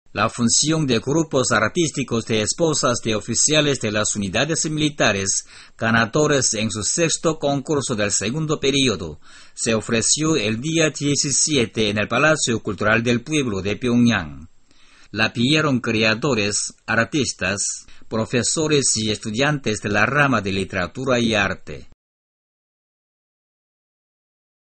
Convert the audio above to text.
La función de grupos artísticos de esposas de oficiales de las unidades militares, ganadores en su sexto concurso del segundo periodo, se ofreció el día 17 en el Palacio Cultural del Pueblo de Pyongyang. La pidieron creadores, artistas, profesores y estudiantes de la rama de literatura y arte.